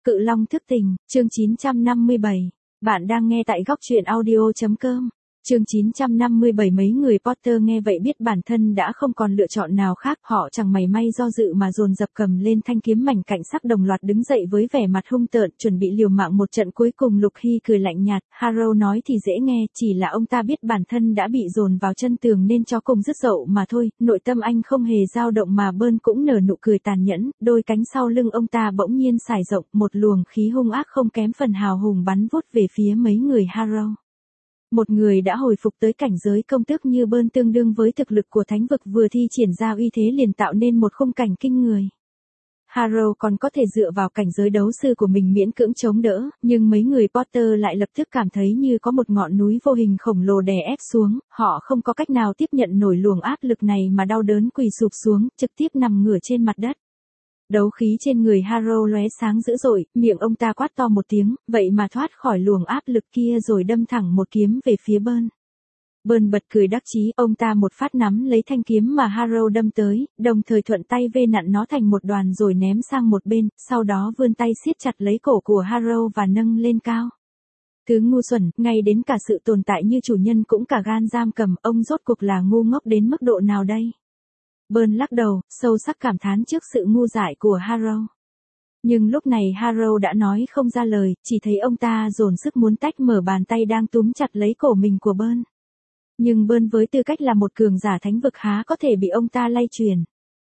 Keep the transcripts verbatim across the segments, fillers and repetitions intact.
Cự Long thức tỉnh, chương chín trăm năm mươi bảy. Bạn đang nghe tại góc truyện audio.com. Chương chín trăm năm mươi bảy. Mấy người Potter nghe vậy biết bản thân đã không còn lựa chọn nào khác, họ chẳng mảy may do dự mà dồn dập cầm lên thanh kiếm mảnh cạnh sắc đồng loạt đứng dậy với vẻ mặt hung tợn, chuẩn bị liều mạng một trận cuối cùng. Lục Hy cười lạnh nhạt, Harrow nói thì dễ nghe, chỉ là ông ta biết bản thân đã bị dồn vào chân tường nên cho cùng dứt dậu mà thôi, nội tâm anh không hề dao động mà Bơn cũng nở nụ cười tàn nhẫn, đôi cánh sau lưng ông ta bỗng nhiên xải rộng, một luồng khí hung ác không kém phần hào hùng bắn vút về phía mấy người Harrow. Một người đã hồi phục tới cảnh giới công tước như Bơn tương đương với thực lực của thánh vực vừa thi triển ra uy thế liền tạo nên một khung cảnh kinh người. Harrow còn có thể dựa vào cảnh giới đấu sư của mình miễn cưỡng chống đỡ, nhưng mấy người Potter lại lập tức cảm thấy như có một ngọn núi vô hình khổng lồ đè ép xuống, họ không có cách nào tiếp nhận nổi luồng áp lực này mà đau đớn quỳ sụp xuống, trực tiếp nằm ngửa trên mặt đất. Đấu khí trên người Harrow lóe sáng dữ dội, miệng ông ta quát to một tiếng, vậy mà thoát khỏi luồng áp lực kia rồi đâm thẳng một kiếm về phía Bơn. Bơn bật cười đắc chí, ông ta một phát nắm lấy thanh kiếm mà Harrow đâm tới, đồng thời thuận tay vê nặn nó thành một đoàn rồi ném sang một bên, sau đó vươn tay siết chặt lấy cổ của Harrow và nâng lên cao. Thứ ngu xuẩn, ngay đến cả sự tồn tại như chủ nhân cũng cả gan giam cầm, ông rốt cuộc là ngu ngốc đến mức độ nào đây? Bơn lắc đầu, sâu sắc cảm thán trước sự ngu dại của Harrow. Nhưng lúc này Harrow đã nói không ra lời, chỉ thấy ông ta dồn sức muốn tách mở bàn tay đang túm chặt lấy cổ mình của Bơn. Nhưng Bơn với tư cách là một cường giả thánh vực há có thể bị ông ta lay truyền.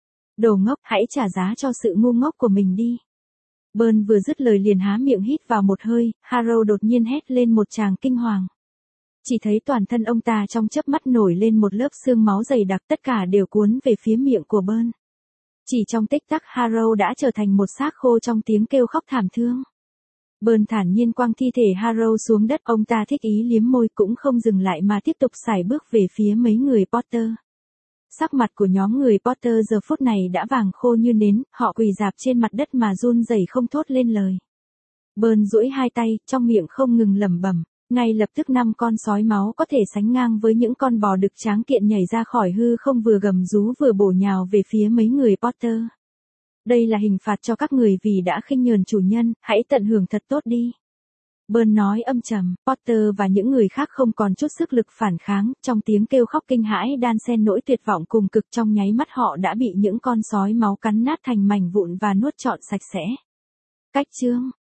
Đồ ngốc, hãy trả giá cho sự ngu ngốc của mình đi. Bơn vừa dứt lời liền há miệng hít vào một hơi, Harrow đột nhiên hét lên một tràng kinh hoàng. Chỉ thấy toàn thân ông ta trong chớp mắt nổi lên một lớp xương máu dày đặc, tất cả đều cuốn về phía miệng của Bơn. Chỉ trong tích tắc Harrow đã trở thành một xác khô trong tiếng kêu khóc thảm thương. Bơn thản nhiên quăng thi thể Harrow xuống đất, ông ta thích ý liếm môi cũng không dừng lại mà tiếp tục sải bước về phía mấy người Potter. Sắc mặt của nhóm người Potter giờ phút này đã vàng khô như nến, họ quỳ rạp trên mặt đất mà run rẩy không thốt lên lời. Bơn duỗi hai tay, trong miệng không ngừng lẩm bẩm. Ngay lập tức năm con sói máu có thể sánh ngang với những con bò đực tráng kiện nhảy ra khỏi hư không vừa gầm rú vừa bổ nhào về phía mấy người Potter. Đây là hình phạt cho các người vì đã khinh nhờn chủ nhân, hãy tận hưởng thật tốt đi. Bơn nói âm trầm, Potter và những người khác không còn chút sức lực phản kháng, trong tiếng kêu khóc kinh hãi đan xen nỗi tuyệt vọng cùng cực, trong nháy mắt họ đã bị những con sói máu cắn nát thành mảnh vụn và nuốt trọn sạch sẽ. Cách chương